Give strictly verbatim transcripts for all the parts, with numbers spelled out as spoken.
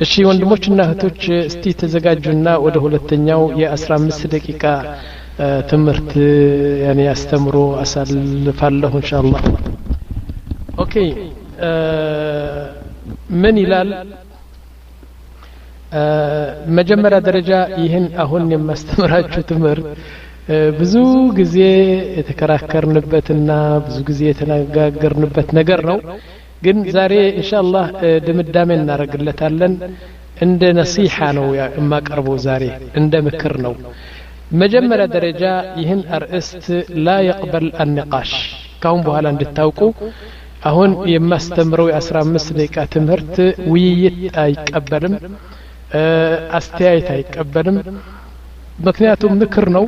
እሺ ወንድሞችና እህቶች እስቲ ተዘጋጁና ወደ ሁለተኛው የ15 ደቂቃ ትምህርት ያኔ አስተምሮ አሳልፋለሁ ኢንሻአላህ። ኦኬ ምን ይላል? መጀመሪያ ደረጃ ይህን አሁን የማስተምራችሁ ትምህርት ብዙ ጊዜ የተከራከርንበትና ብዙ ጊዜ የተነጋገርንበት ነገር ነው። ግን ዛሬ ኢንሻአላህ ድምዳሜ እናረግለታለን። እንደ ነሲሃ ነው የማቀርበው ዛሬ እንደ ምክር ነው። መጀመሪያ ደረጃ ይህን አርእስት ላ يقبل النقاش ካሁን በኋላ እንድታውቁ አሁን የማስተምረው የ15 ደቂቃ ትምህርት ውይይት አይቀበልም፣ አስተያየት አይቀበልም። ምክንያቱም ምክር ነው።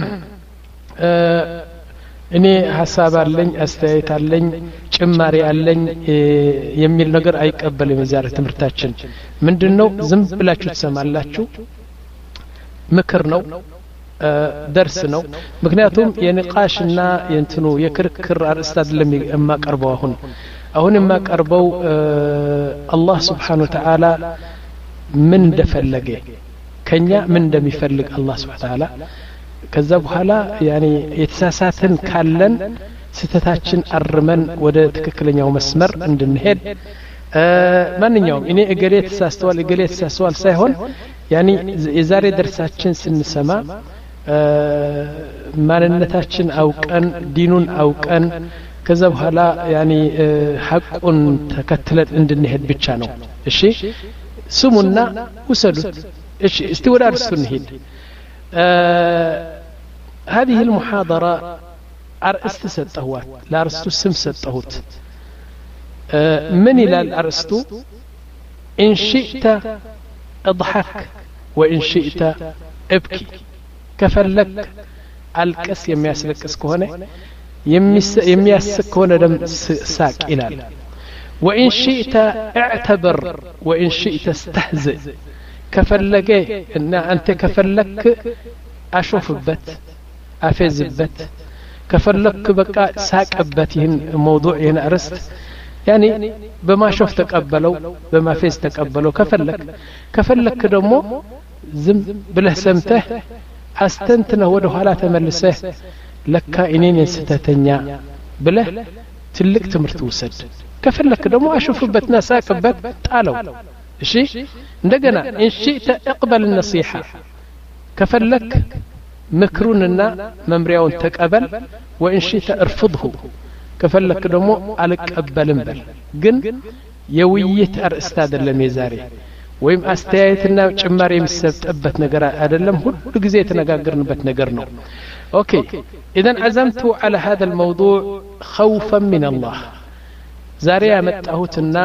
እኔ ሐሳብ አለኝ፣ አስተያየት አለኝ፣ ጭማሪ አለኝ የሚል ነገር አይቀበልም። የዛሬ ትምህርታችን ምንድነው? ዝም ብላችሁ ትሰማላችሁ። ምክር ነው፣ ደርስ ነው። ምክንያቱም የንቃሽና የእንትኑ የክርክር አርእስት አይደለም የማቀርበው። አሁን አሁን የማቀርበው አላህ Subhanahu Wa Ta'ala ምን እንደፈለገ ከኛ ምን እንደሚፈልግ አላህ Subhanahu Wa Ta'ala ከዛ በኋላ ያኒ የተሳሳተን ካለን ስተታችን አርመን ወደ ትክክለኛው መስመር እንድንሄድ ማንኛውም እኔ እገሌ ተሳስተዋል እገሌ ተሳስተዋል ሳይሆን ያኒ የዛሬ ደርሳችን ስንሰማ ማንነታችን አውቀን ዲኑን አውቀን ከዛ በኋላ ያኒ ሐቁን ተከትለን እንድንሄድ ብቻ ነው። እሺ ስሙና ወሰዱት። እሺ እስቲ ወደ አርስቱ እንሂድ። هذه المحاضرة أرست ستهوات لا أرست سم ستهوت من إلى الأرست إن شئت اضحك وإن شئت ابكي كفلك الكس يمياسلك اسكوهنة يمياسك هنا دم ساك إلال وإن شئت اعتبر وإن شئت استهزئ كفلك إن أنت كفلك أشوف بت أفزبت كفلك بقى ساقبت ይህን موضوع ይህን አርዕስት يعني بما شفت تقبلوا بما فيز تقبلوا كفلك كفلك ደግሞ ዝም ብለህ ሰምተህ አስተንትነህ ወደ ኋላ ተመልሰህ ለካ እኔን ስተተኛ ብለህ ትልቅ ትምህርት ውሰድ። ከፈለክ ደግሞ አሽፉበትና ሳቅበት ጣለው። እሺ እንደገና إن شئت اقبل النصيحة كفلك ምክሩንና መምሪያውን ተቀበል وإن شئت ارفضه كفلك ደግሞ አልቀበልም በል። ግን የውይይት አርእስት አይደለም የዛሬ ወይም አስተያየትና ጭማሪ የሚሰጥበት ነገር አይደለም። ሁሉ ጊዜ የተነጋገርንበት ነገር ነው። ኦኬ اذا عزمت على هذا الموضوع خوفا من الله ዛሬ ያመጣሁትና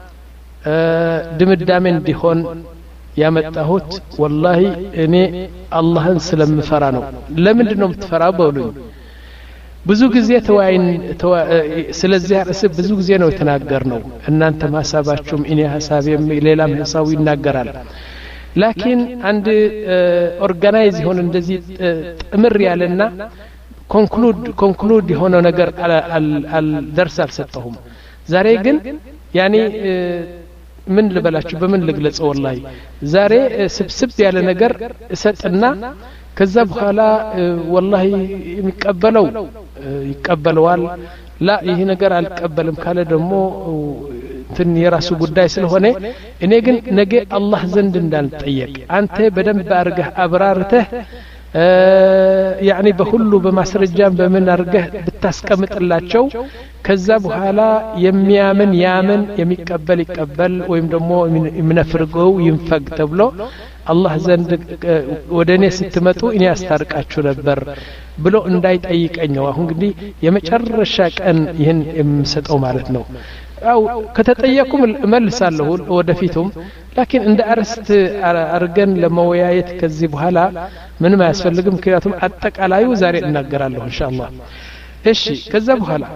ድምዳሜ እንዲሆን ያመጣሁት ወላሂ እኔ አላህን ስለምፈራ ነው። ለምንድን ነው የምትፈራው በሉኝ። ብዙ ጊዜ ተወያይን ስለዚህ አርዕስ ብዙ ጊዜ ነው የተናገርነው። እናንተ ሐሳባችሁም እኔ ሐሳቤም ሌላም ሐሳቡ ይናገራል። ላኪን አንድ ኦርጋናይዝ ይሆን እንደዚህ ጥምር ያለና ኮንክሉድ ኮንክሉድ የሆነ ነገር አል ደርስ አልሰጠሁም። ዛሬ ግን ያኒ ምን ልበላችሁ በምን ልግለጸው? ወላሂ ዛሬ ስብስብ ያለ ነገር እሰጥና ከዛ በኋላ ወላሂ የሚቀበለው ይቀበለዋል፣ ላ ይሄ ነገር አልቀበልም ካለ ደግሞ እንትን የራሱ ጉዳይ ስለሆነ እኔ ግን ነገ አላህ ዘንድ እንዳልጠየቅ አንተ በደንብ አርገህ አብራርተህ يعني በሁሉ በማስረጃም በምን አርገህ ብታስቀምጥላቸው ከዛ በኋላ የሚያምን ያምን የሚቀበል ይቀበል ወይም ደግሞ የሚነፍርገው ይንፈግ ተብሎ አላህ ዘንድ ወደኔ ስትመጡ እኔ አስታርቃችሁ ነበር ብሎ እንዳይጠይቀኛው አሁን እንግዲህ የመጨረሻ ቀን ይህን የምሰጠው ማለት ነው። አው ከተጠየቁም መልሳለሁ ወደፊቱም። ላኪን እንደ አርስት አርገን ለመወያየት ከዚህ በኋላ ምንም አያስፈልግም። ምክንያቱም አጠቃላዩ ዛሬ እናገራለሁ ኢንሻአላህ። እሺ ከዛ በኋላ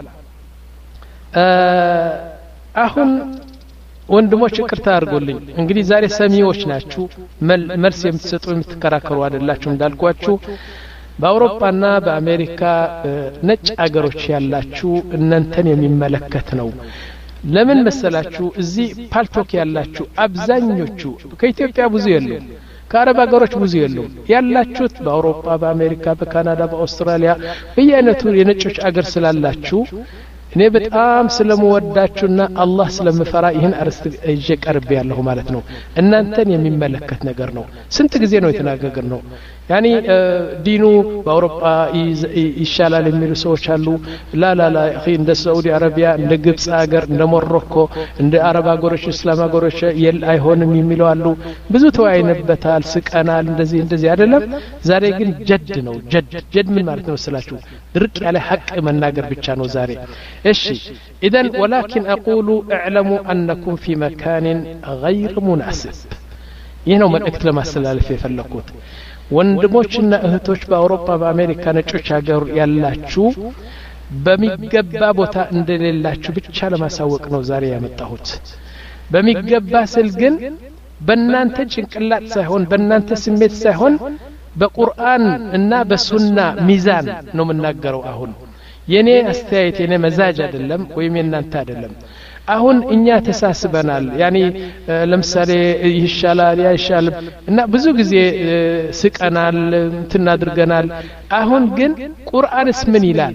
አሁን ወንድሞች ይቅርታ አድርጉልኝ። እንግዲህ ዛሬ ሰሚዎች ናችሁ፣ መልስ የምትሰጡ የምትከራከሩ አይደላችሁ። እንዳልኳችሁ በአውሮፓና በአሜሪካ ነጭ አገሮች ያላችሁ እናንተን የሚመለከት ነው። ለምን መሰላችሁ እዚህ ፓልቶክ ያላችሁ አብዛኞቹ ከኢትዮጵያ ብዙ የሉም ከአረብ ሀገሮች ብዙ የሉም ያላችሁት በአውሮፓ በአሜሪካ በካናዳ በአውስትራሊያ በየአይነቱ የነጮች አገር ስላላችሁ እኔ በጣም ስለምወዳችሁና አላህ ስለምፈራ ይህን አርስት እጄ ቀርብ ያለሁ ማለት ነው እናንተን የሚመለከት ነገር ነው ስንት ጊዜ ነው የተናገገር ነው ያኒ ዲኑ በአውሮፓ ይሻላል የሚሉ ሰዎች አሉ ላ ላ ላ اخي እንደ ሳዑዲ አረቢያ እንደ ግብጽ ሀገር እንደ ሞሮኮ እንደ አረብ ሀገሮች እስላም ሀገሮች የል አይሆንም የሚሉ አሉ ብዙ ተወያይነበታል ስቀናል እንደዚህ እንደዚህ አይደለም ዛሬ ግን ጀድ ነው ጀድ ጀድ ምን ማለት ነው ስላችሁ ድርቅ ያለ ሐቅ መናገር ብቻ ነው ዛሬ እሺ اذا ولكن اقول اعلموا انكم في مكان غير مناسب ይህ ነው መልእክት ለማስተላለፍ የፈለኩት ወንድሞችና እህቶች በአውሮፓ በአሜሪካ ነጮች ሀገር ያላችሁ በሚገባ ቦታ እንደሌላችሁ ብቻ ለማሳወቅ ነው ዛሬ ያመጣሁት በሚገባ ስል ግን በእናንተ ጭንቅላት ሳይሆን በእናንተ ስሜት ሳይሆን በቁርአን እና በሱና ሚዛን ነው የምናገረው አሁን የኔ አስተያየት የኔ መዛጅ አይደለም ወይም የናንተ አይደለም አሁን እኛ ተሳስበናል ያኒ ለምሳሌ ይሻላል ያይሻል እና ብዙ ጊዜ ስቀናል እንትናድርገናል አሁን ግን ቁርአንስ ምን ይላል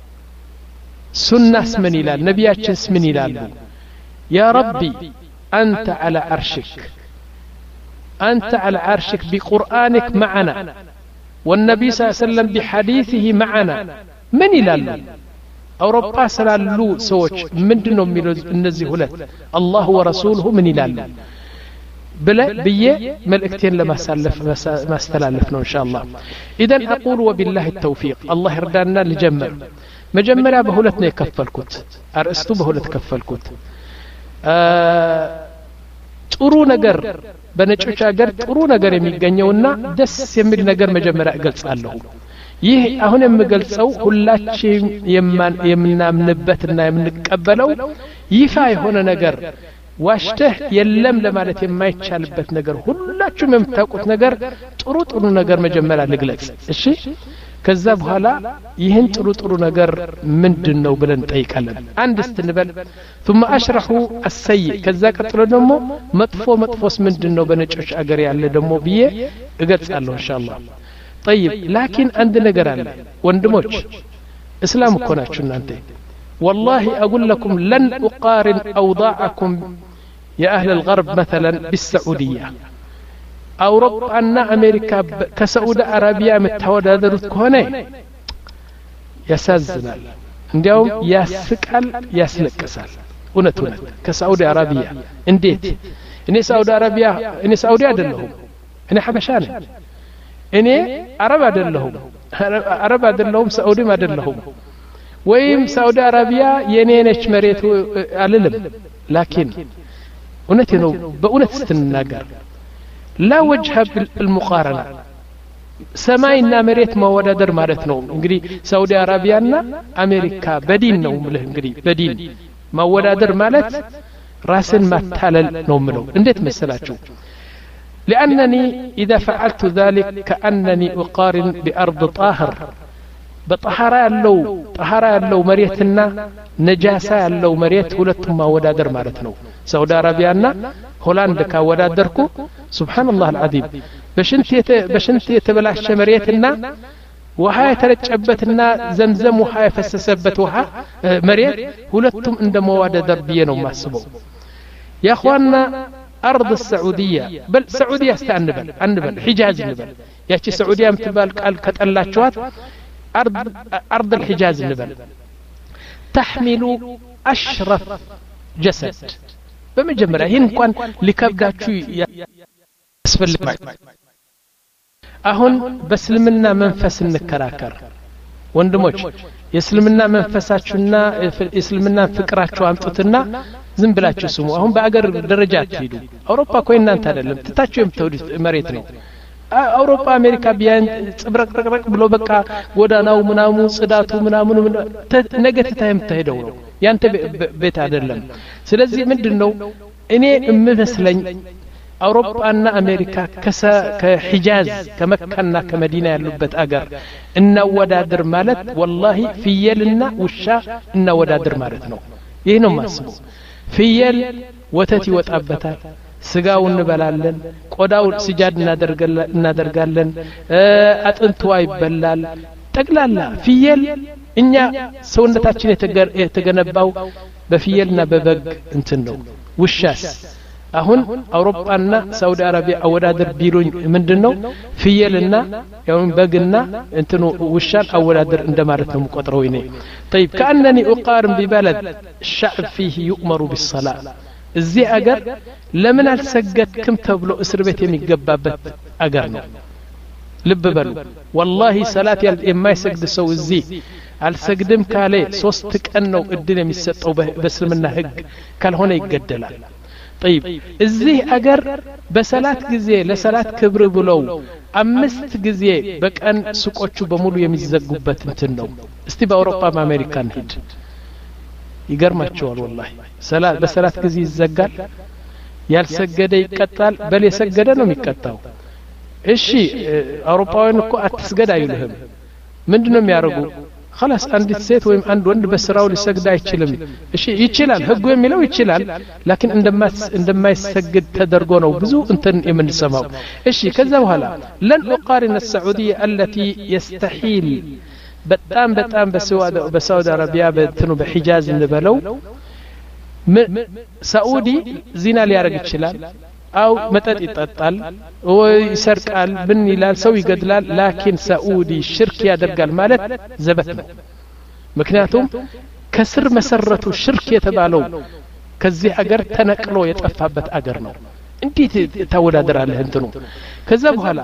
ሱናስ ምን ይላል ነቢያችንስ ምን ይላሉ ያ ረቢ አንተ على عرشك أنت على عرشك بقرآنك معنا والنبي صلى الله عليه وسلم بحديثه معنا من ይላሉ አውሮፓ ስላሉ ሰዎች ምንድነው የሚሉት እነዚህ ሁለት አላህ ወረሱሉሁ ምን ይላሉ بلا بيه ملئكتين لما سالف ما استلالف ነው ኢንሻአላህ اذا اقول وبالله التوفيق الله يردنا لجمر መጀመሪያ በሁለት ነው የከፈልኩት አርእስቱ በሁለት ከፈልኩት ጥሩ ነገር በነጮች ሀገር ጥሩ ነገር የሚገኘውና ደስ የሚል ነገር መጀመሪያ እገልጻለሁ ይህ አሁን የምገልጸው ሁላችን የምናምንበትና የምንቀበለው ይፋ የሆነ ነገር ዋሽተህ የለም ለማለት የማይቻልበት ነገር ሁላችሁም የምታውቁት ነገር ጥሩ ጥሩ ነገር መጀመሪያ ልግለጽ እሺ ከዛ በኋላ ይህን ጥሩ ጥሩ ነገር ምንድነው ብለን ጠይቃለን አንድ እስትንበል ثم اشرح السيء ከዛ ቀጥሎ ደግሞ መጥፎ መጥፎስ ምንድነው በነጮች አገር ያለ ደግሞ ብዬ እገልጻለሁ ኢንሻአላህ طيب لكن عند ነገር አለ ወንድሞች እስላም እኮ ናችሁ እናንተ والله اقول لكم لن اقارن اوضاعكم يا اهل الغرب مثلا بالسعوديه اوروبانا امريكا كسعودي عربيه متወዳደሩት ከሆነ ያሳዝናል እንዲያውም ያስቃል ያስለቅሳል እውነት እውነት ከሳዑዲ አረቢያ እንዴት እኔ ሳዑዲ አረቢያ እኔ ሳዑዲ አይደለሁም እኔ ሐበሻ ነኝ እኔ አረብ አይደለሁም አረብ አይደለሁም ሳዑዲም አይደለሁም ወይም ሳዑዲ አረቢያ የኔ ነች መሬቱ አልልም ላኪን እውነት ነው በእውነት ስትናገር لا وجه بالمقارنه ሰማይና መሬት ማወዳደር ማለት ነው እንግዲህ ሳዑዲ አረቢያና አሜሪካ በዲን ነው ማለት እንግዲህ በዲን ማወዳደር ማለት ራስን ማታለል ነው ማለት እንዴት መሰላችሁ لأنني إذا فعلت ذلك كأنني أقارن بأرض طاهر بطهارة اللو طهارة اللو مريتنا نجاسة اللو مريت ሁለቱም ማወዳደር ማለት ነው ሳዑዲ አረቢያና ሆላንድ ካወዳደርኩ سبحان الله العظيم በሽንት በሽንት የተበላሸ መሬትና ውሃ የተረጨበትና ዘምዘም ውሃ የፈሰሰበት ውሃ መሬት ሁለቱም እንደማወዳደር ብዬ ነው ማስበው يا اخواننا أرض السعودية بل سعودية استعنبل عنبل حجاز نبل ياتي سعودية متبال قال كتلاشوات أرض أرض الحجاز نبل تحمل أشرف جسد بمجمرة هين كان لكبداتشو يسفل أهون بسلمنا منفس النكراكر ወንድሞች የእስልምና መንፈሳችሁና የእስልምና ፍቅራችሁ አምጡትና ዝም ብላችሁ ስሙ አሁን በአገር ደረጃ አትሄዱ አውሮፓ እኮ እናንተ አይደለም ትታችሁ የምትወዱት መሬት ነው አውሮፓ አሜሪካ ቢያን ጽብረቅረቅ ብሎ በቃ ጎዳናው ምናሙ ጽዳቱ ምናሙ ነገትታ የምትሄደው ነው ያንተ ቤት አይደለም ስለዚህ ምንድነው እኔ እምመስለኝ አውሮፓና አሜሪካ ከሂጃዝ ከመካና ከመዲና ያሉበት አገር እናወዳድር ማለት والله ፍየልና ውሻ እናወዳድር ማለት ነው ይሄ ነው ማስበው ፍየል ወተት ይወጣበታል ስጋው እንበላለን ቆዳው ስጃድ እናደርጋለን አጥንቷ ይበላል ጠቅላላ ፍየል እኛ ሰውነታችን የተገነባው በፍየልና በበግ እንትን ነው ውሻስ አሁን አውሮፓና ሳውዲ አረቢያ አወዳደር ቢሉኝ ምንድነው ፍየልና ያው በግና እንትኑ ውሻን አወዳደር እንደማለት ነው ቆጥረው ይኔ طيب كانني اقارن ببلد الشعب فيه يؤمر بالصلاه እዚህ አገር ለምን አልሰገድክም ተብሎ እስር ቤት የሚገባበት አገር ነው ልብ በሉ والله ሰላት የማይሰግድ ሰው እዚህ አልሰግድም ካለ ሶስት ቀን ነው እድል የሚሰጠው በእስልምና ህግ ካልሆነ ይገደላል طيب እዚህ አገር በሰላት ጊዜ ለሰላት ክብር ብለው አምስት ጊዜ በቀን ሱቆቹ በሙሉ የሚዘጉበት እንትን ነው እስቲ በአውሮፓ በአሜሪካን ሂድ ይገርማቸዋል والله ሰላት በሰላት ጊዜ ይዘጋል ያልሰገደ ይቀጣል በል የሰገደ ነው የሚቀጣው እሺ አውሮፓውያን እኮ አትስገድ አይሉህም ምንድነው የሚያርጉ خلاص አንዲት ሴት ወይም አንድ ወንድ በስራው ሊሰግድ አይችልም እሺ ይችላል ህጉ የሚለው ይችላል لكن እንደማይሰግድ ተደርጎ ነው ብዙ እንትን የምንሰማው እሺ ከዛ በኋላ لن اقارن السعوديه التي يستحيل በጣም በጣም በሳውዲ አረቢያ በእንትኑ በሂጃዝ እንበለው ሳኡዲ ዚና ሊያረግ ይችላል አው መጠጥ ይጠጣል ወይ ይሰርቃል ምን ይላል ሰው ይገድላል ላኪን ሳኡዲ ሽርክ ያደርጋል ማለት ዘበት ነው ምክንያቱም ከስር መሰረቱ ሽርክ የተባለው ከዚህ አገር ተነቅሎ የጠፋበት አገር ነው እንዴት ታወዳደራለህ እንትኑ ከዛ በኋላ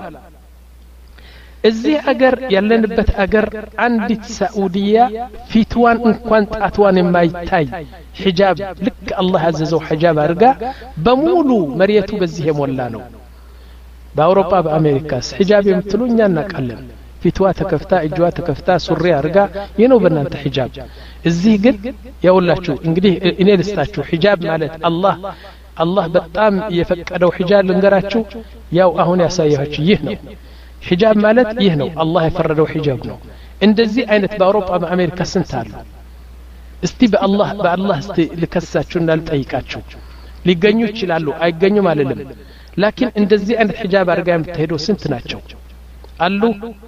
እዚህ አገር ያለንበት አገር አንዲት ሳኡዲያ ፊትዋን እንኳን ጣትዋን የማይታይ ሒጃብ ልክ አላህ አዘዘው ሒጃብ አርጋ በሙሉ መሪየቱ በዚህ የሞላ ነው በአውሮፓ በአሜሪካስ ሒጃብ የምትሉኛ እናቃለን ፊትዋ ተከፍታ እጅዋ ተከፍታ ሱሪ አርጋ የነው በእናንተ ሒጃብ እዚህ ግን ያውላችሁ እንግዲህ እኔ ልስታችሁ ሒጃብ ማለት አላህ አላህ በጣም የፈቀደው ሒጃብ ልንገራችሁ ያው አሁን ያሳያችሁ ይህ ነው ሒጃብ ማለት ይህ ነው አላህ የፈረደው ሒጃብ ነው እንደዚህ አይነት በአውሮፓ በአሜሪካ ስንት አሉ እስቲ በአላህ በአላህ እስቲ ልከሳችሁና ልጠይቃችሁ ሊገኙ ይችላሉ አይገኙም አይደለም لكن እንደዚህ አይነት ሒጃብ አርጋ የምትሄደው ስንት ናቸው አሉ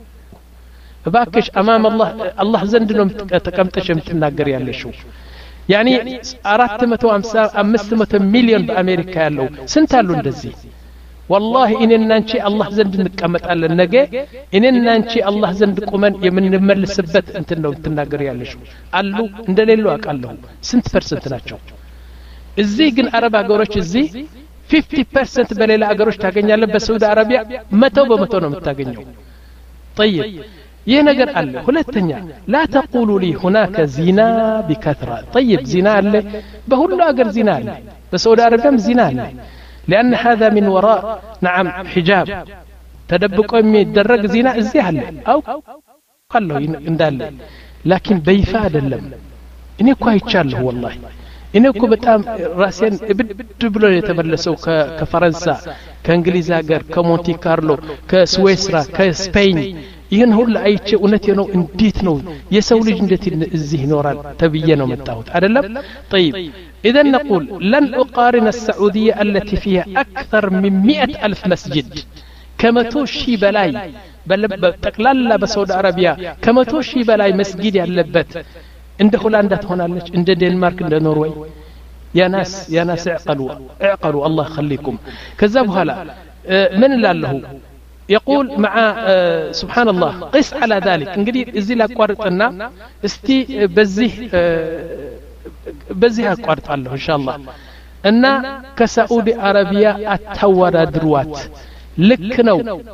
እባክሽ አማም አላህ አላህ ዘንድ ነው ተቀምጠሽ የምትናገር ያለሽው يعني አራት መቶ ሃምሳ አምስት መቶ ሚሊዮን በአሜሪካ ያለው ስንት አሉ እንደዚህ والله إننا نشي الله زند نقمت على النجاة إننا نشي الله زند قمن يمن نمل سبت أنت لو تناقر يالشو قالوا ندللوا قالوا سنت percent ناتشو الزي جن عرب أجورش الزي fifty percent بليل أجورش تاجني على بسعود عربية متى ومتى نم تاجنيو طيب ينقر قال هلا التانية لا تقولوا لي هناك زنا بكثرة طيب زنا اللي بقول أجر زنا اللي بسعود عربية زنا اللي لأن هذا من وراء نعم حجاب تدبق أمي الدرق زنا الزيهل أو قال له إندال لكن بيفاد اللم إني كوي تشاله والله إني كو بتام راسين بدبلو يتملسوا كفرنسا كإنجليز أجر كمونتي كارلو كسويسرا كسبين ይህን ሁሉ አይቼ እውነት ነው እንዴት ነው የሰው ልጅ እንዴት እዚህ ይኖራል ተብዬ ነው መጣሁት አይደለም طيب اذا نقول لن اقارن السعوديه التي فيها اكثر من مئة الف مسجد كمتو شي بلاي بتقلالا بسعود عربيا كمتو شي بلاي مسجد ያለበት እንደ ሆላንዳ ትሆናለች እንደ ዴንማርክ እንደ ኖርዌይ يا ناس يا ناس اعقلوا اعقلوا الله يخليكم كذا بهلا من لاله يقول مع آه سبحان الله قس على ذلك انقدي ازي لا قارطنا استي بزيه آه بزيه قارط الله ان شاء الله ان كسعودي عربيا اتوادروات لك ነው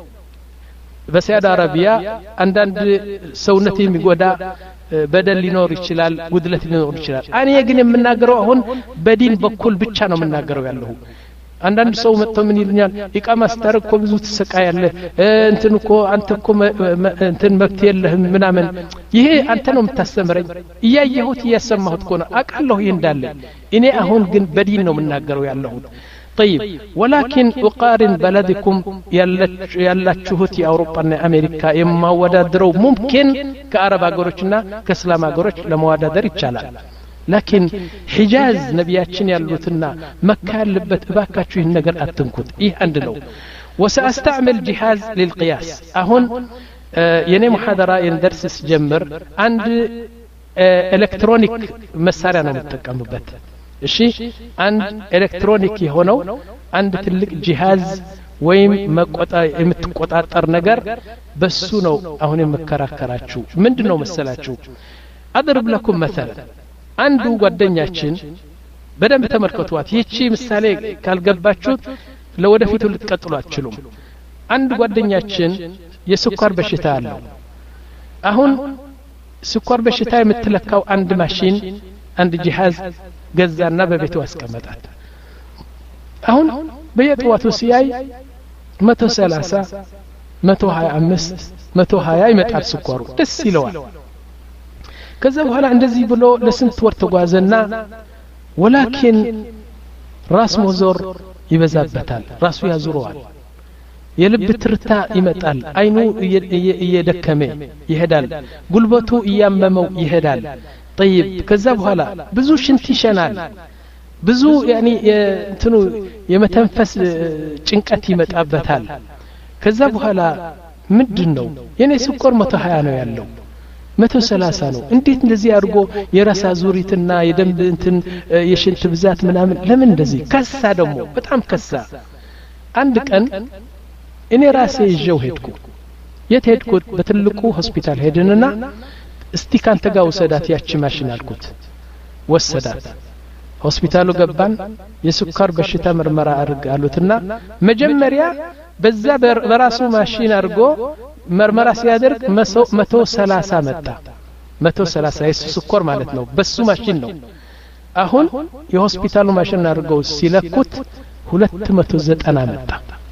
በሳውዲ አረቢያ አንዳንድ ሰውነት የሚጎዳ በደል ሊኖር ይችላል ጉድለት ሊኖር ይችላል እኔ ግን የምናገረው አሁን በዲን በኩል ብቻ ነው የምናገረው ያለው አንዳንድ ሰው መጥቶ ምን ይልኛል ኢቃማ ስታረግ ብዙ ተሰቃያለ እንትን እኮ አንተ እኮ እንትን መብት የለህም ምናምን ይሄ አንተ ነው የምታስተምረኝ እያየሁት እያሰማሁት እኮ ነው አቃለሁ ይንዳለ እኔ አሁን ግን በዲን ነው የምናገረው ያለው طيب ولكن اقارن بلدكم ያላችሁት የአውሮፓና አሜሪካ የማወዳደረው ممكن ከአረብ አገሮችና ከእስላም አገሮች ለማወዳደር ይቻላል لكن حجاز نبياتشن يالوتنا مكة لبت باكاتشو النجر أتنكت إيه عندنا وسأستعمل جهاز للقياس أهون آه يني محاضرة يندرس جمر عند آه إلكترونيك مسارنا متكم بت الشيء عند إلكترونيك هونو عند تلك جهاز ويم مقطع يمتقطعطر ነገር በሱ ነው አሁን የመከራከራችሁ ምንድነው መሰላችሁ አድርብ ለኩም مثلا አንዱ ጓደኛችን በደንብ ተመልከቷት ይቺ ምሳሌ ካልገባችሁት ለወደፊቱ ልትቀጥሉ አትችሉም አንድ ጓደኛችን የስኳር በሽታ አለው አሁን ስኳር በሽታ የምትለካው አንድ ማሽን አንድ ጂሃዝ ገዛና በቤቱ አስቀመጣት አሁን በየጠዋቱ ሲያይ መቶ ሰላሳ መቶ ሀያ አምስት መቶ ሀያ ይመጣል ስኳሩ ደስ ይለዋል ከዛ በኋላ እንደዚህ ብሎ ለስንት ወር ተጓዘና ወላኪን ራስ ሞዞር ይበዛበታል ራሱ ያዙረዋል የልብ ትርታ ይመጣል አይኑ እየደከመ ይሄዳል ጉልበቱ እያመመው ይሄዳል طيب ከዛ በኋላ ብዙ ሽንት ይሸናል ብዙ ያኒ እንትኑ የመተንፈስ ጭንቀት ይመጣበታል ከዛ በኋላ ምንድነው የኔ ስኳር መቶ ሀያ ነው ያለው መቶ ሰላሳ ነው እንዴት እንደዚህ አድርጎ የራሳ ዙሪትና የደም እንትን የሽንት ብዛት ምናምን ለምን እንደዚህ ከሳ ደግሞ በጣም ከሳ አንድ ቀን እኔ ራሴ ይዤው ሄድኩ የት ሄድኩት በትልቁ ሆስፒታል ሄድንና እስቲ ካንተ ጋር ወሰዳት ያቺ ማሽን አልኩት ወሰዳት ሆስፒታሉ ገባን የስኳር በሽታ ምርመራ አድርግ አሉትና መጀመሪያ በዛ በራሱ ማሽን አድርጎ ምርመራ ሲያደርግ መቶ ሰላሳ መጣ መቶ ሰላሳ የስኳር ማለት ነው በሱ ማሽን ነው አሁን የሆስፒታሉ ማሽን አድርገው ሲለኩት ሁለት መቶ ዘጠና መጣ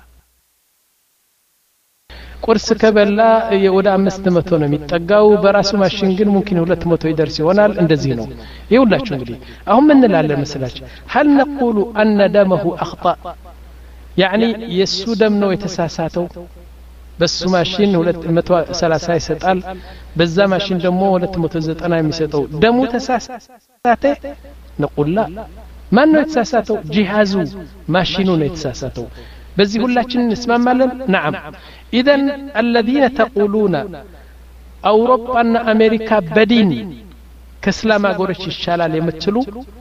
ቁርስ ከበላ ወደ አምስት መቶ ነው የሚጠጋው በራሱ ማሽን ግን ممكن ሁለት መቶ ይደርስ ይሆናል እንደዚህ ነው ይውላችሁ እንግዲህ አሁን ምን እንላለን መስላችሁ هل نقول ان دمه اخطا يعني የሱ ደም ነው የተሳሳተው በሱ ማሽን ሁለት መቶ ሰላሳ ይሰጣል በዛ ማሽን ደግሞ ሁለት መቶ ዘጠና የሚሰጠው ደሙ ተሳሳተ نقول لا ማን ነው የተሳሳተው ጂሃዙ ማሽኑ ነው የተሳሳተው በዚህ ሁላችን እንስማማለን نعم اذا الذين تقولون اوروبا امريكا بدين كاسلام اغورش ይሻላል የምትሉ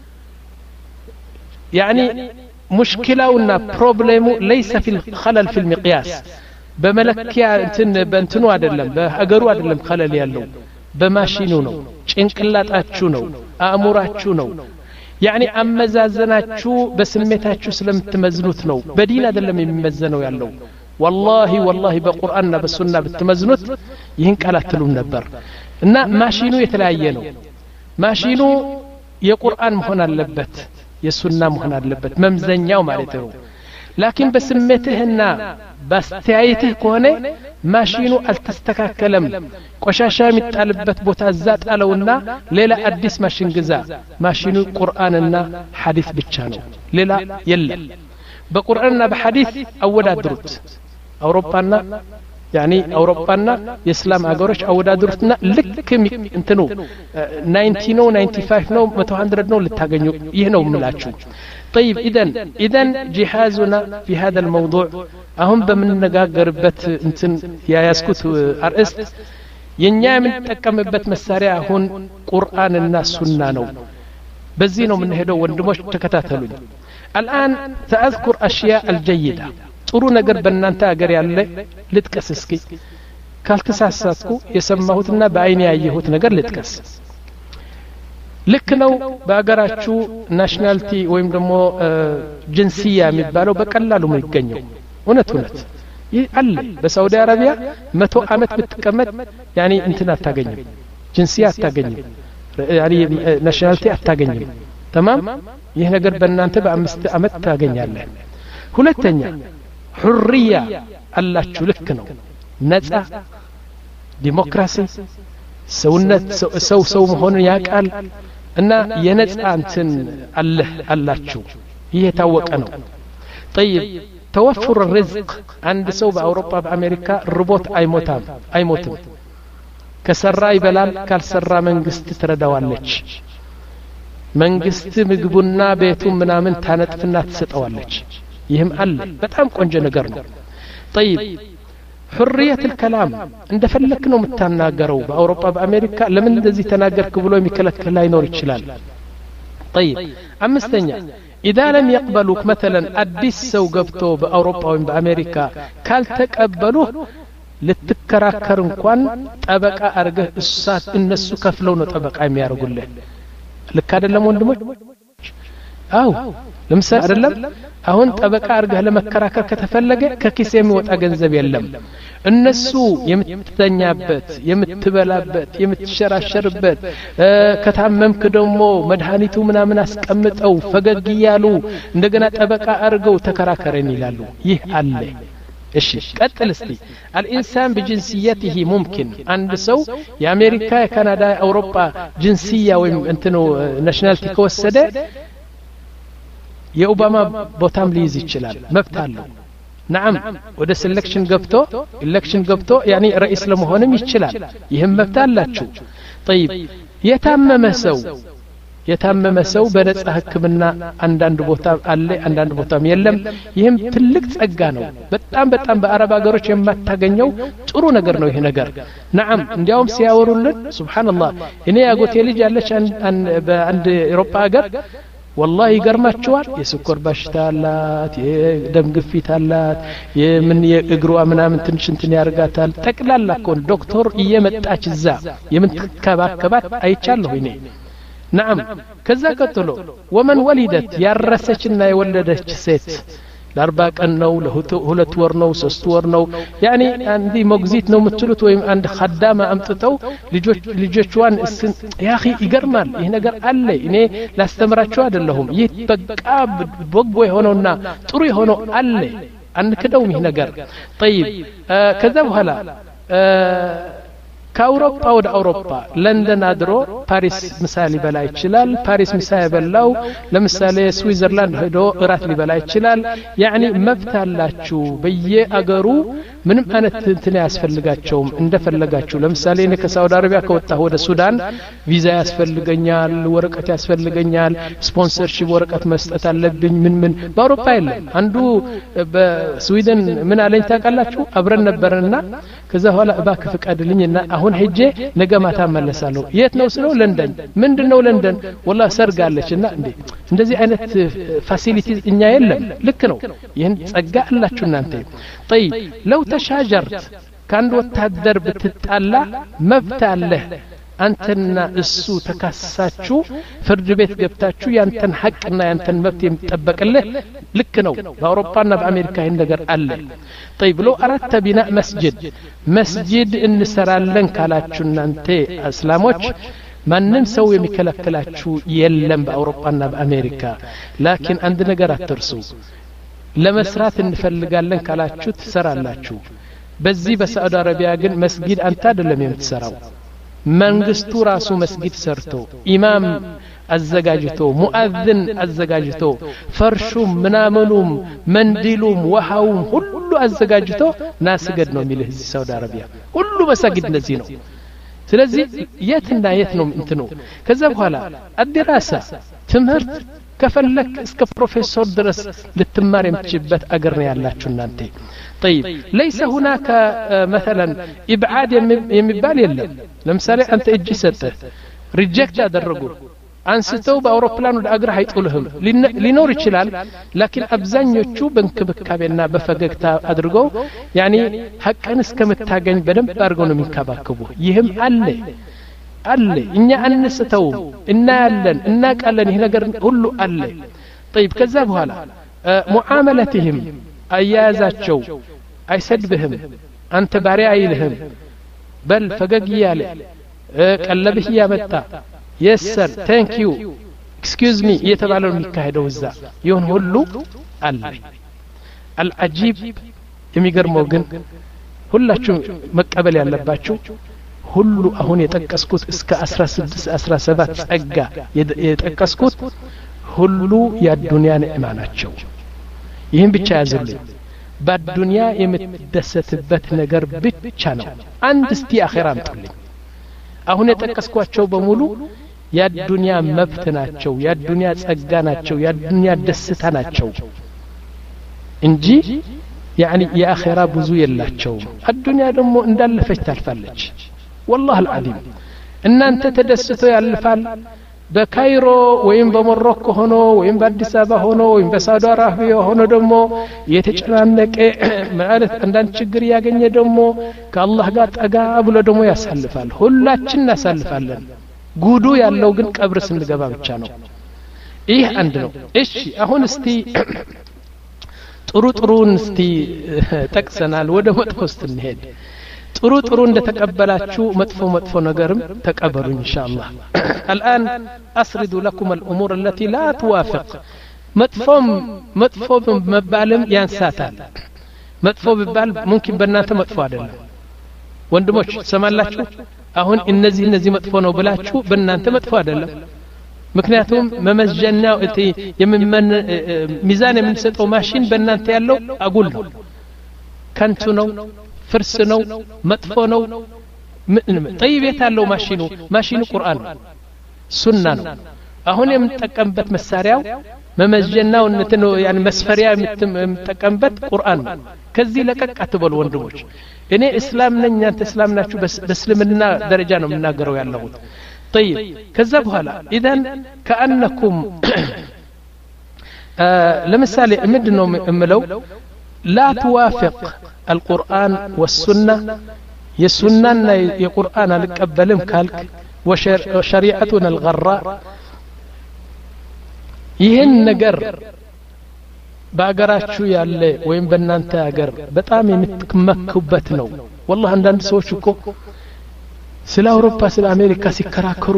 يعني مشكلهنا بروبليمو ليس في الخلل في المقياس بملكيا እንትን በእንትኑ አይደለም በሀገሩ አይደለም خلل ያለው በማሽኑ ነው ጭንቅላታችሁ ነው አእምሯችሁ ነው يعني አመዛዘናችሁ በስሜታችሁ ስለምትመዝኑት ነው በዲን አይደለም የሚመዘነው ያለው والله والله በቁርአንና በሱና ብትመዝኑት ይህን ቃል አትሉም ነበር እና ማሽኑ የተለያየ ነው ማሽኑ የቁርአን መሆን አለበት የሱና መሆን አለበት መምዘኛው ማለት ነው لكن በስሜትህና ባስተያየትህ ከሆነ ማሽኑ አልተስተካከለም ቆሻሻ የሚጣልበት ቦታ ዛጣለውና ሌላ አዲስ ማሽን ግዛ ማሽኑ ቁርአንና ሐዲስ ብቻ ነው ሌላ የለም በቁርአንና በሐዲስ አወዳድሩት አውሮፓና يعني أوروبانا يسلام أجورش أو دادرتنا لك انتنو ناينتي نو ناينتي فايف نو متو هندرد نو للتاقنيو يهنو ملاتشو طيب إذن إذن جهازنا في هذا الموضوع أهم بمن نقاقر بت انتن يا يسكت أرئست ينيامن تكمبت مسارع هون قرآن الناس سنانو بزينو من هدو وندموش تكتاتلون الآن سأذكر أشياء الجيدة ጥሩ ነገር በእናንተ ሀገር ያለ ልጥቀስ እስኪ ካልተሳሳትኩ የሰማሁትና በአይኔ ያየሁት ነገር ልጥቀስ ልክ ነው በአገራችሁ ናሽናሊቲ ወይም ደግሞ ጅንሲያ የሚባለው በቀላሉ ነው ይገኘው እውነት እውነት ይህ አለ በሳውዲ አረቢያ መቶ አመት ብትቀመጥ ያኒ እንትን አታገኝም ጅንሲያ አታገኝም ያኒ ናሽናሊቲ አታገኝም تمام ይህ ነገር በእናንተ በአምስት አመት ታገኛለህ ሁለተኛ حرية الله لك ነው ነፃ ዲሞክራሲ ሰውነት ሰው ሰው መሆን ያቃል እና የነፃ እንትን አለ አላችሁ ይሄ ታወቀ ነው طيب توفر الرزق عند ሰው በአውሮፓ በአሜሪካ ርቦት አይሞታም አይሞትም ከሰራ ይበላል ካልሰራ መንግስት ትረዳዋለች መንግስት ምግቡና ቤቱ ምናምን ታነጥፍና ትሰጠዋለች ይህም አለ በጣም ቆንጆ ነገር ነው طيب حريه الكلام እንደፈለክ ነው የምታናገረው በአውሮፓ በአሜሪካ ለምን እንደዚህ ተናገርክ ብሎ የሚከለክል ላይኖር ይችላል طيب አምስተኛ اذا لم يقبلوك مثلا አዲስ ሰው ገብቶ በአውሮፓ ወይም በአሜሪካ ካልተቀበሉህ ልትከራከር እንኳን ጠበቃ አርገህ እሳት እነሱ ከፍለው ነው ጠበቃ የሚያርጉልህ ልክ አይደለም ወንድሞች አው ለምሳሌ አይደለም አሁን ጠበቃ አርገህ ለመከራከር ከተፈለገ ከኪስ የሚወጣ ገንዘብ የለም እነሱ የምትተኛበት የምትበላበት የምትሸራሸርበት ከታመምክ ደግሞ መድኃኒቱ ምናምን አስቀምጠው ፈገግ ይያሉ እንደገና ጠበቃ አርገው ተከራከረን ይላሉ ይህ አለ እሺ ቀጥል እስቲ الانسان بجنسيته ممكن عند سو የአሜሪካ የካናዳ የአውሮፓ ጅንሲያ ወይም እንትኑ ናሽናሊቲ ከወሰደ የኦባማ ቦታም ሊይዝ ይችላል መብት አለው نعم ወደ ሴሌክሽን ገብቶ ኢሌክሽን ገብቶ يعني رئيس ለመሆንም ይችላል ይሄም መብት አላችሁ طيب የታመመ ሰው የታመመ ሰው በነጻ ህክምና አንዳንድ ቦታ አለ አንዳንድ ቦታም የለም ይሄም ትልቅ ጸጋ ነው በጣም በጣም በአረብ ሀገሮች የማታገኘው ጥሩ ነገር ነው ይሄ ነገር نعم እንዲያውም ሲያወሩልን ሱብሃንአላህ እኔ ያጎቴ ልጅ ያለች በአንድ አውሮፓ ሀገር والله ይገርማቸዋል የስኳር በሽታ አላት የደም ግፊት አላት የምን የእግሯ ምናምን ትንሽ እንትን ያርጋታል ጠቅላላ ኮን ዶክተር እየመጣች እዛ የምትከባከባት አይቻለሁ እኔ نعم كذا قتلوا ومن ولدت يرسچنا የወለደች ሴት ለአርባ ቀን ነው ለሁለት ወር ነው ሶስት ወር ነው يعني عندي ሞግዚት ነው የምትሉት ወይም አንድ ኸዳማ አምጥተው ልጆች ልጆቿን እስን ያኺ ይገርማል ይሄ ነገር አለ እኔ ላስተምራቸው አይደለሁም ይህ በቃ በጎ የሆነውና ጥሩ የሆነው አለ አንከደውም ይሄ ነገር طيب ከዛ በኋላ ከአውሮፓ ወደ አውሮፓ ለንደን አድሮ ፓሪስ ምሳሌ በላ ይችላል ፓሪስ ምሳሌ በላው ለምሳሌ ስዊዘርላንድ ሄዶ እራት ሊበላ ይችላል يعني መብት አላችሁ በየአገሩ ምንም አይነት እንትን ያስፈልጋቸውም እንደፈለጋችሁ ለምሳሌ እኔ ከሳውዲ አረቢያ ከወጣሁ ወደ ሱዳን ቪዛ ያስፈልገኛል ወረቀት ያስፈልገኛል ስፖንሰርሺፕ ወረቀት መስጠት አለብኝ ምን ምን በአውሮፓ የለም አንዱ በስዊድን ምን አለኝ ታውቃላችሁ አብረን ነበርና ከዛ ኋላ እባክህ ፍቀድልኝና አሁን ሄጄ ነገ ማታ መለሳለሁ የት ነው ስለው ለንደን ምንድነው ለንደን والله ሰርጋለችና እንዴ እንደዚህ አይነት ፋሲሊቲ እኛ የለም ልክ ነው ይሄን ጸጋ አላችሁ እናንተ طيب لو تشاجرت كان ወታደር ብትጣላ መብት አለ አንተና እሱ ተካሳችሁ ፍርድ ቤት ገብታችሁ ያንተን ሐቅና ያንተን መብት የሚጠበቅልህ ልክ ነው በአውሮፓና በአሜሪካ ይሄን ነገር አለ طيب لو اردت بناء مسجد مسجد እንሰራለን ካላችሁ እናንተ እስላሞች ማንንም ሰው የሚከለክላችሁ የለም በአውሮፓና በአሜሪካ ላኪን አንድ ነገር አትርሱ ለመስራት እንፈልጋለን ካላችሁ ትሰራላችሁ በዚህ በሳዑዲ አረቢያ ግን መስጊድ አንተ አይደለም የምትሰራው መንግስቱ ራሱ መስጊድ ሰርቶ ኢማም አዘጋጅቶ ሙአዝን አዘጋጅቶ ፈርሹም ምናምኑም መንዲሉም ወሃውም ሁሉ አዘጋጅቶ ናስገድ ነው የሚልህ እዚህ ሳዑዲ አረቢያ ሁሉ መስጊድ እንደዚህ ነው ስለዚህ የትና የት ነው እንትኑ ከዛ በኋላ አድራሳ ትምህርት ከፈለክ እስከ ፕሮፌሰር ድረስ ልትማር የምትችበት አገር ነው ያላችሁ እናንተ طيب ليس هناك مثلا ابعاد የሚባል የለም ለምሳሌ አንተ እጅ ሰጠህ ሪጀክት ያደረጉ አንስተው በአውሮፕላን ወደ አገር አይጥሉህም ሊኖር ይችላል ላኪን አብዛኞቹ በእንክብካቤና በፈገግታ አድርገው يعني ሐቅን እስከምታገኝ በደንብ አድርገው ነው የሚንከባከቡ ይህም አለ አለ እኛ አንስተው እና ያለን እና ቃለን ይሄ ነገር ሁሉ አለ طيب ከዛ በኋላ ሙዓመለትህም አያዛቸው አይሰድብህም አንተ ባሪያ አይልህም በል ፈገግ ያለ ቀለብህ ያመጣ yes sir thank you excuse me እየተባለው የሚካሄደው እዛ ይሁን ሁሉ አለ አልዓጂብ የሚገርመው ግን ሁላችሁ መቀበል ያለባችሁ ሁሉ አሁን የጠቀስኩት እስከ አስራ ስድስት አስራ ሰባት ጸጋ የጠቀስኩት ሁሉ የዱንያ ንዕማ ናቸው ይሄን ብቻ ያዝልኝ በዱንያ የምትደሰትበት ነገር ብቻ ነው አንድ እስቲ አኺራ አምጡልኝ አሁን የጠቀስኳቸው በሙሉ ያዱንያ መብት ናቸው ያዱንያ ጸጋ ናቸው ያዱንያ ደስታ ናቸው እንጂ يعني يا اخره ብዙ የላቸው الدنيا ደግሞ እንዳለፈች ታልፋለች والله العظيم እናንተ ተደስተው ያልፋል በካይሮ ወይም በሞሮኮ ሆኖ ወይም በአዲስ አበባ ሆኖ ወይም በሳውዲ አረቢያ ሆኖ ደግሞ የተጨናነቀ ማለት አንዳንድ ችግር ያገኘ ደግሞ ከአላህ ጋር ጠጋ ብሎ ደግሞ ያሳልፋል ሁላችን እናሳልፋለን ጉዱ ያለው ግን ቀብር ስንገባ ብቻ ነው ይህ አንድ ነው እሺ አሁን እስቲ ጥሩ ጥሩን እስቲ ተቀሰናል ወደ መጥፎስ እንሄድ ጥሩ ጥሩ እንደተቀበላችሁ መጥፎ መጥፎ ነገርም ተቀበሉ ኢንሻአላህ الان اسرد لكم الامور التي لا توافق መጥፎም መጥፎ መባልም ያንሳታል መጥፎ ቢባል ممكن በእናንተ መጥፎ አይደለም ወንድሞች ሰማላችሁ አሁን እነዚህ እነዚህ መጥፎ ነው ብላችሁ በእናንተ መጥፎ አይደለም ምክንያቱም መመዘኛው እቲ የምመን ሚዛን የምንሰጠው ማሽን በእናንተ ያለው አጉል ነው ከንቱ ነው ፍርስ ነው መጥፎ ነው طيب የታለው ማሽኑ ማሽኑ ቁርአን ሱና ነው አሁን የምንጠቀምበት መሳሪያው መመዘኛው እንትኑ ያን መስፈሪያ የምንጠቀምበት ቁርአን ከዚህ ለቀቅ አትበሉ ወንድሞች እኔ እስላም ነኝ አንተ እስላም ናችሁ በእስልምና ደረጃ ነው የምናገረው ያለሁት طيب كذا بهلا اذا كانكم لمثال مدنو املو لا توافق القرآن والسنة يسنن القرآن لقبلم كالك وشريعتنا الغراء ይሄን ነገር ባገራችሁ ያለ ወይም በእናንተ ሀገር በጣም የምትመኩበት ነው والله አንዳንድ ሰዎች እኮ ስለ አውሮፓ ስለ አሜሪካ ሲከራከሩ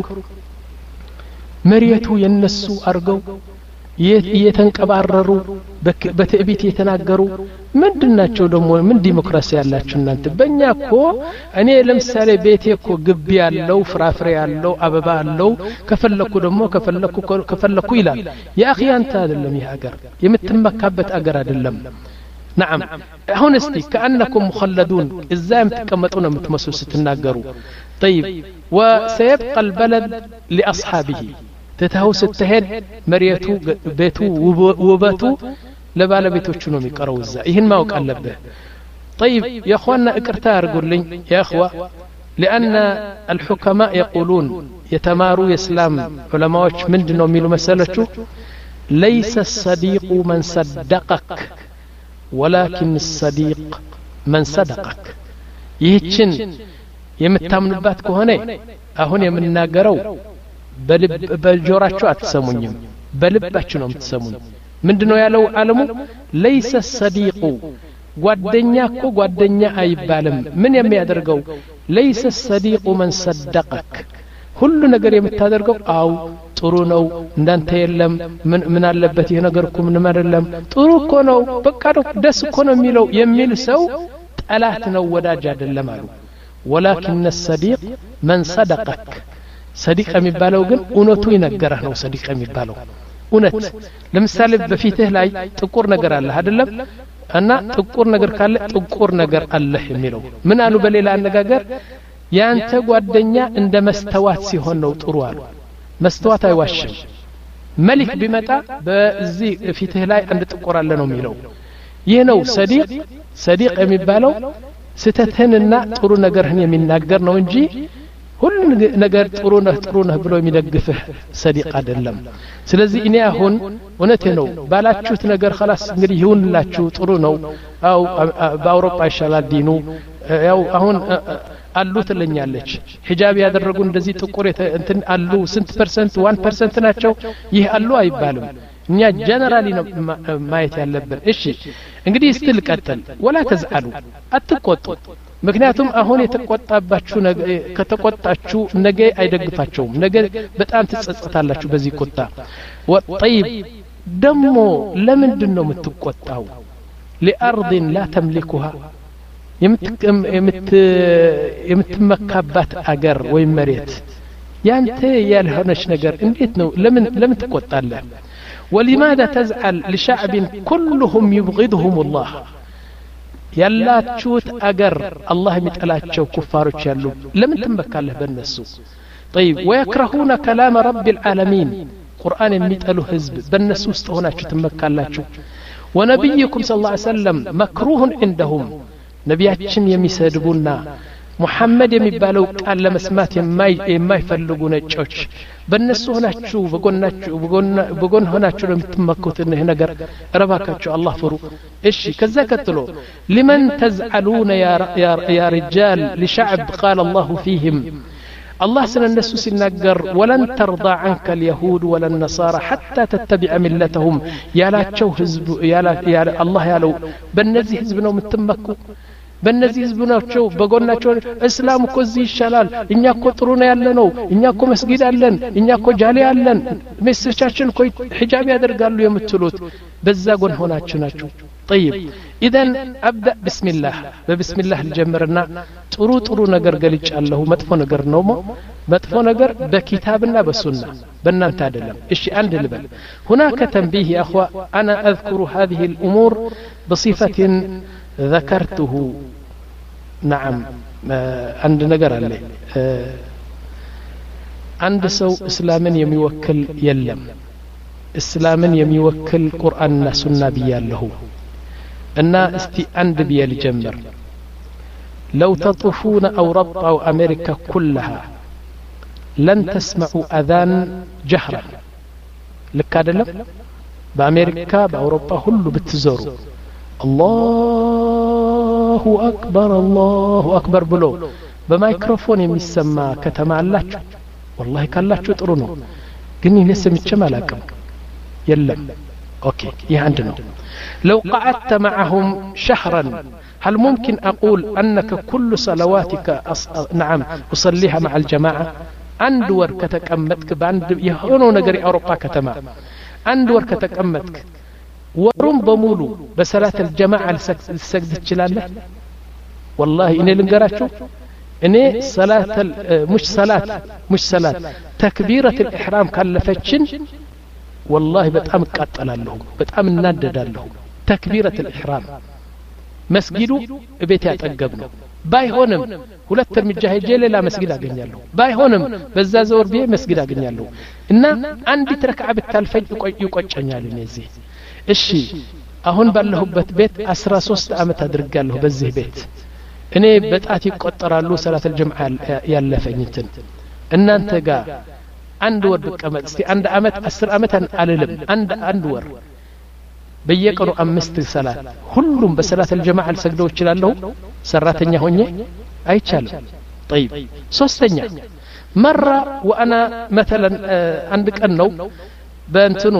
መሪያቱ የነሱ አርገው የተንቀባረሩ በትዕቢት የተናገሩ ምንድናቸው ደግሞ ምን ዲሞክራሲ ያላችሁ እናንተ በእኛ እኮ እኔ ለምሳሌ ቤቴ እኮ ግቢ ያለው ፍራፍሬ ያለው አበባ ያለው ከፈለኩ ደግሞ ከፈለኩ ከፈለኩ ይላል ያ اخي አንተ አይደለም ይሄ ሀገር የምትመካበት ሀገር አይደለም نعم هون استي كأنكم مخلدون إزاي تقمطون متمسوا ستناغروا طيب وسيبقى البلد لأصحابه تتهو ستهد مريتو بيتو وباتو لبالا بيتوچو نو ميقرو እዛ ይሄን ማወቅ አለበት طيب يا اخوانا اقرتا ارغولኝ يا اخوا لان الحكماء يقولون يتماروا اسلام علماءዎች ምንድነው የሚሉ መሰለቹ ليس الصديق من صدقك ولكن الصديق من صدقك ይህችን የምታምኑባት ከሆነ አሁን የምናገረው በጆራችሁ አትሰሙኝም በልባችሁ ነው የምትሰሙኝ ምንድነው ያለው ዓለሙ ليس الصديق ጓደኛ እኮ ጓደኛ አይባልም ምን የሚያደርገው ليس الصديق من صدقك ሁሉ ነገር የምታደርገው አው ጥሩ ነው እንዳንተ የለም ምን ምን አለበት ይሄ ነገር እኮ ምን አይደለም ጥሩ እኮ ነው በቃ ደስ እኮ ነው የሚለው የሚል ሰው ጠላት ነው ወዳጅ አይደለም አሉ ولكن الصديق من صدقك صديق የሚባለው ግን እውነቱ ይነገራህ ነው صديق የሚባለው እውነት ለምሳሌ በፊትህ ላይ ጥቁር ነገር አለ አይደለም እና ጥቁር ነገር ካለ ጥቁር ነገር አለ የሚለው ምን አሉ በሌላ አነጋገር ያንተ ጓደኛ እንደ መስተዋት ሲሆን ነው ጥሩ አሉ መስተዋት አይዋሽም መልክ ቢመጣ በዚህ ፊትህ ላይ አንድ ጥቁር አለ ነው የሚለው ይህ ነው صديق صديق የሚባለው ስተተንና ጥሩ ነገርህን የሚናገር ነው እንጂ ሁሉ ነገር ጥሩ ነው ጥሩ ነው ብሎ የሚደግፍህ صديق አይደለም ስለዚህ እኔ አሁን እውነቴ ነው ባላችሁት ነገር خلاص እንግዲህ ይሁንላችሁ ጥሩ ነው አው በአውሮፓ ይሻላል ዲኑ ያው አሁን አሉ ትለኛለች ሂጃብ ያደረጉ እንደዚህ ጥቁር እንትን አሉ ስንት ፐርሰንት ዋን ፐርሰንት ናቸው ይህ አሉ አይባልም እኛ ጀነራሊ ነው ማየት ያለብን እሺ እንግዲህ ስትል ቀጥል ወላ ተዝአሉ አትቆጡ ምክንያቱም አሁን የተቆጣባችሁ ከተቆጣችሁ ነገ አይደግፋቸውም ነገ በጣም ትጸጸታላችሁ በዚህ ቁጣ ወطيب ደሞ ለምንድን ነው የምትቆጣው لأرض لا تملكها የምትመካባት አገር ወይ መሬት ያንተ ያልሆነች ነገር እንዴት ነው ለምን ለምን ትቆጣለህ ولماذا تزعل لشعب كلهم يبغضهم الله ያላችሁት አገር አላህ የሚጠላቸው ኩፋሮች ያሉ ለምን ትመካለህ በእነሱ طيب ويكرهون كلام رب العالمين قرآن يميتقلو حزب بالناس ውስጥ ሆናችሁ ትመካላችሁ ونبيكم صلى الله عليه وسلم مكروه عندهم ነቢያችን የሚሰድቡና ሙሐመድ የሚባለው ቃል ለመስማት የማይ የማይፈልጉ ነጮች በእነሱ ሆናችሁ በጎናችሁ በጎን ሆናችሁ ለምትመኩት እነዚህ ነገር ረባካችሁ አላህ ፍሩ እሺ ከዛ ቀጥሎ لمن تزعلون يا يا رجال لشعب قال الله فيهم الله سننسو سننقر ولن ترضى عنك اليهود ولا النصارى حتى تتبع ملتهم يا لا تشو حزب يا لا يا الله يا لو بنزي حزبنا متمكو በእነዚህ ህዝብናቸው በጎናቸው እስላም እኮ እዚህ ይሻላል እኛ እኮ ጥሩ ነው ያለነው እኛ እኮ መስጊድ አለን እኛ እኮ ጃሊ አለን መስቻችን እኮ ሒጃብ ያደርጋሉ የምትሉት በዛ ጎን ሆናችሁ ናችሁ طيب اذا ابدا بسم الله بسم الله الجمرنا ጥሩ ጥሩ ነገር ገልጫለሁ መጥፎ ነገር ነው መጥፎ ነገር በኪታብና በሱና በእናንተ አይደለም እሺ አንድ ልበል هناك تنبيه يا اخوه انا اذكر هذه الامور بصفه ذكرته نعم عند نجر عليه عند سو اسلامن يميوكل يلم اسلامن يميوكل قرآننا سنة بياله ان استي عند بيال جمر لو تطوفون اوروبا او امريكا كلها لن تسمعوا اذان جهرا لك ادلم بامريكا باوروبا كله بتزوروا الله أكبر الله أكبر بلو بميكروفون يسمى كتما علاችሁ والله كالاችሁ ጥሩ ነው ግን ይነሰምቼ ማላቀም يلم اوكي ይህ አንድ ነው لو قعدت معهم شهرا هل ممكن أقول أنك كل صلواتك أص... نعم أصليها مع الجماعة عند ور كتقمطك باند يهونو ነገር አውሮፓ ከተማ አንድ ወር ከተቀመጥክ ወሩም በሙሉ በሰላት الجماعة ልሰግድ ትችላለህ والله እኔ ልንገራችሁ እኔ ሰላት مش ሰላት مش ሰላት تكبيرة الإحرام ካለፈችን والله በጣም እቃጠላለሁ በጣም እናደዳለሁ تكبيرة الإحرام መስጊዱ ቤት ያጠገብ ነው ባይሆንም ሁለት እርምጃ ሄጄ ሌላ መስጊድ አገኛለሁ ባይሆንም በዛ ዘወር ቢዬ መስጊድ አገኛለሁ እና አንዲት ረክዓ ብታልፈኝ ይቆጨኛል እነዚህ እሺ አሁን ባለሁበት ቤት አስራ ሶስት አመት አድርጋለሁ በዚህ ቤት እኔ በጣት ይቆጠራሉ ሰላት الجمعة ያለፈኝትን እናንተ ጋር አንድ ወር በቀመጥ እስቲ አንድ አመት አስር አመት አልልም አንድ አንድ ወር በየቀኑ አምስት ሰላት ሁሉም በሰላት الجمعة ልሰግደው ይችላልው ሰራተኛ ሆኜ አይቻልም طيب ሶስተኛ مرة وانا مثلا عند ቀን ነው በእንትኑ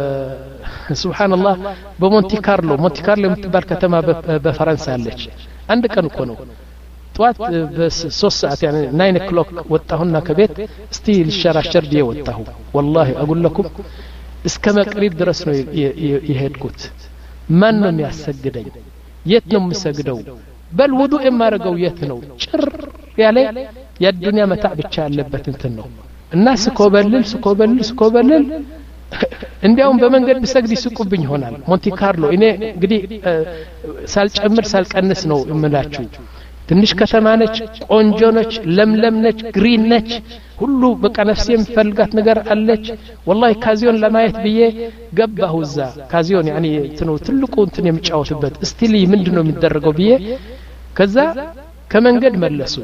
سبحان الله بمونتي كارلو مونتي كارلو የምትባል ከተማ በፈረንሳይ አለች አንድ ቀን እኮ ነው ጧት በ3 ሰዓት يعني nine o'clock ወጣሁና ከቤት እስቲ ልሸራሸር ዲየ ወጣሁ والله اقول لكم እስከ መቅሪብ ድረስ ነው የሄድኩት ማን ነው የሚያሰግደኝ የት ነው የምሰግደው በል ውዱእ የማረገው የት ነው ጭር ያለ የዱንያ መታዕ ብቻ ያለበት እንትን ነው እና ስኮበልል ስኮበልል ስኮበልል እንዲያውም በመንገድ ብሰግድ ይስቁብኝ ይሆናል ሞንቲ ካርሎ እኔ እንግዲህ ሳልጨምር ሳልቀንስ ነው እምላችሁ ትንሽ ከተማ ነች ቆንጆ ነች ለምለም ነች ግሪን ነች ሁሉ በቃ ነፍሴ የምፈልጋት ነገር አለች والله ካዚዮን ለማየት ብዬ ገባሁ እዛ ካዚዮን يعني እንትኑ ትልቁ እንትን የሚጫወቱበት እስቲሊ ምንድነው የሚደረገው ብዬ ከዛ ከመንገድ መለሱ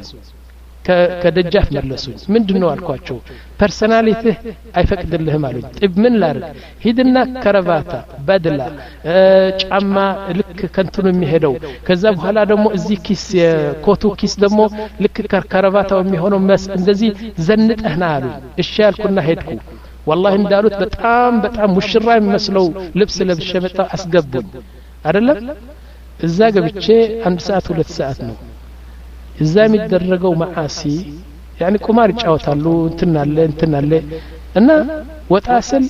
ከደጃፍ መለሱኝ ምንድነው አልኳቸው ፐርሰናሊቲ አይፈቅድልህም አሉኝ ጥብ ምን ላርግ ሂድና ከረባታ በድላ ጫማ ልክ ከንቱን የሚሄደው ከዛ በኋላ ደግሞ እዚህ ኪስ የኮቱ ኪስ ደግሞ ልክ ከረባታው የሚሆነው እንደዚህ ዘንጠህና አሉኝ እሺ ያልኩና ሄድኩ والله እንዳሉት በጣም በጣም ሙሽራ የሚመስለው ልብስ ለብሼ መጣ አስገቡኝ አይደለም እዛ ገብቼ አንድ ሰዓት ሁለት ሰዓት ነው እዛ የሚደረገው ማዓሲ يعني ቁማር ይጫወታሉ እንትን አለ እንትን አለ እና ወጣስል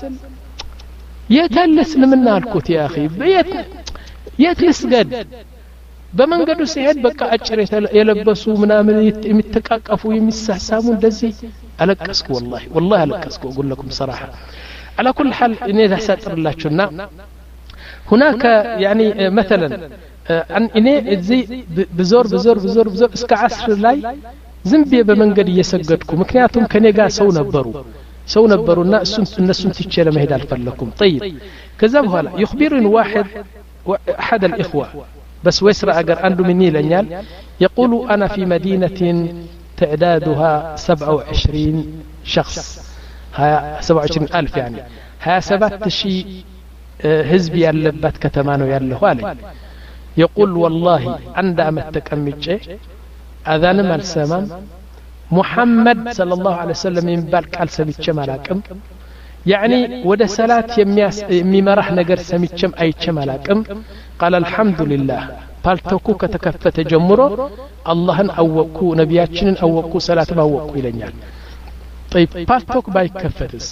የታለስ ለምን አልኩት يا اخي በየት የት ልስገድ በመንገዱ ሲሄድ በቃ አጭር የለበሱ ምናምን የሚተቃቀፉ የሚሳሳሙ እንደዚህ አለቀስኩ والله والله አለቀስኩ اقول لكم صراحه على كل حال እኔ ዛሳጥርላችሁና هناك يعني مثلا ان اني زي بزور بزور بزور بزور اسك عصر لاي ዝም ብዬ በመንገድ እየሰገድኩ ምክንያቱም ከኔ ጋር ሰው ነበሩ ሰው ነበሩና እሱን እነሱን ትቼ ለመሄድ አልፈለኩም طيب ከዛ በኋላ يخبرني واحد احد الاخوه بس ويسرى اجر عنده مني لنيال يقول انا في مدينه تعدادها سبعة وعشرين شخص ها سبعة وعشرين ألف يعني ها سبعة شي حزب ያለበት ከተማ ነው ያለው አለ يقول والله عند امتك امجه اذان السمام محمد صلى الله عليه وسلم ينبال قال سميچم አላቅም يعني وده صلاه የሚመራህ ነገር ሰሚچም አይچም አላቅም قال الحمد لله ፓልቶኩ ከተከፈተ ጀምሮ አላህን አወቁ ነቢያችንን አወቁ ሰላትን አወቁ ይለኛል طيب ፓልቶክ ባይከፈትስ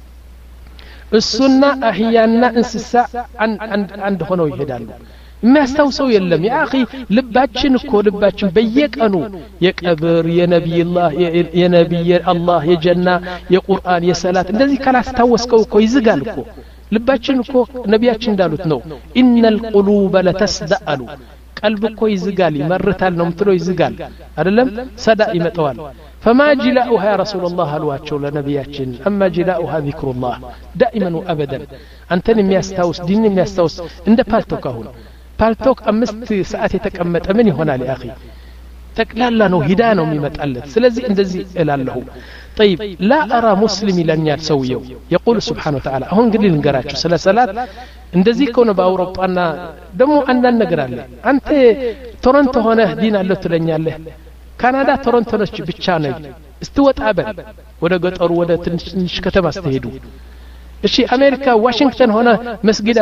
እሱና አህያና እንስሳ አንድ አንድ ሆነው ይሄዳሉ የሚያስታውሰው የለም ያ اخي ልባችን እኮ ልባችን በየቀኑ የቀብር የነብይላህ የነብይ አላህ የጀና የቁርአን የሰላት እንደዚህ ካላስታወስከው እኮ ይዝጋል እኮ ልባችን እኮ ነቢያችን እንዳሉት ነው ኢነል ቁሉበ ለተስደአሉ ቀልብ እኮ ይዝጋል ይመርታል ነው ምትለው ይዝጋል አይደለም ሰዳ ይመጣዋል فما جلاؤها يا رسول الله الواچو لنبياتين اما جلاؤها ذكر الله دائما وابدا انتن የሚያስታውስ ዲን የሚያስታውስ እንደ ፓልቶክ አሁን ፓልቶክ አምስት ሰዓት የተቀመጠ ምን ይሆናል يا اخي ጠቅላላ ነው ሂዳ ነው የሚመጣለት ስለዚህ እንደዚህ እላለሁ طيب لا ارى مسلم لنيال سويو يقول سبحانه وتعالى አሁን ግን ልንገራችሁ ስለ ሰላት እንደዚህ ከሆነ በአውሮፓና ደሞ አንዳንድ ነገር አለ አንተ ቶሮንቶ ሆነ ዲን አለው ትለኛለህ ካናዳ ቶሮንቶ ነች ብቻ ነው እስትወጣ በል ወደ ገጠሩ ወደ ትንሽ ከተማ ስትሄዱ እሺ አሜሪካ ዋሽንግተን ሆነ መስጊድ